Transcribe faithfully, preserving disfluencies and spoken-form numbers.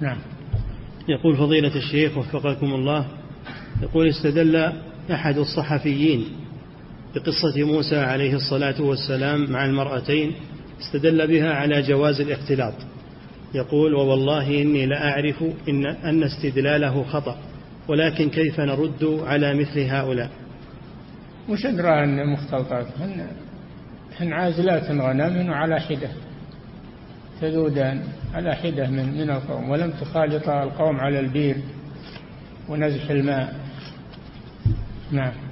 نعم. يقول فضيلة الشيخ وفقكم الله، يقول استدل أحد الصحفيين بقصة موسى عليه الصلاة والسلام مع المرأتين، استدل بها على جواز الاختلاط. يقول ووالله إني لأعرف إن, أن استدلاله خطأ، ولكن كيف نرد على مثل هؤلاء؟ وش أدرى أن مختلطات؟ هن, هن عازلات غنم على حدة، تذودان على حدة من, من القوم، ولم تخالط القوم على البير ونزح الماء. نعم.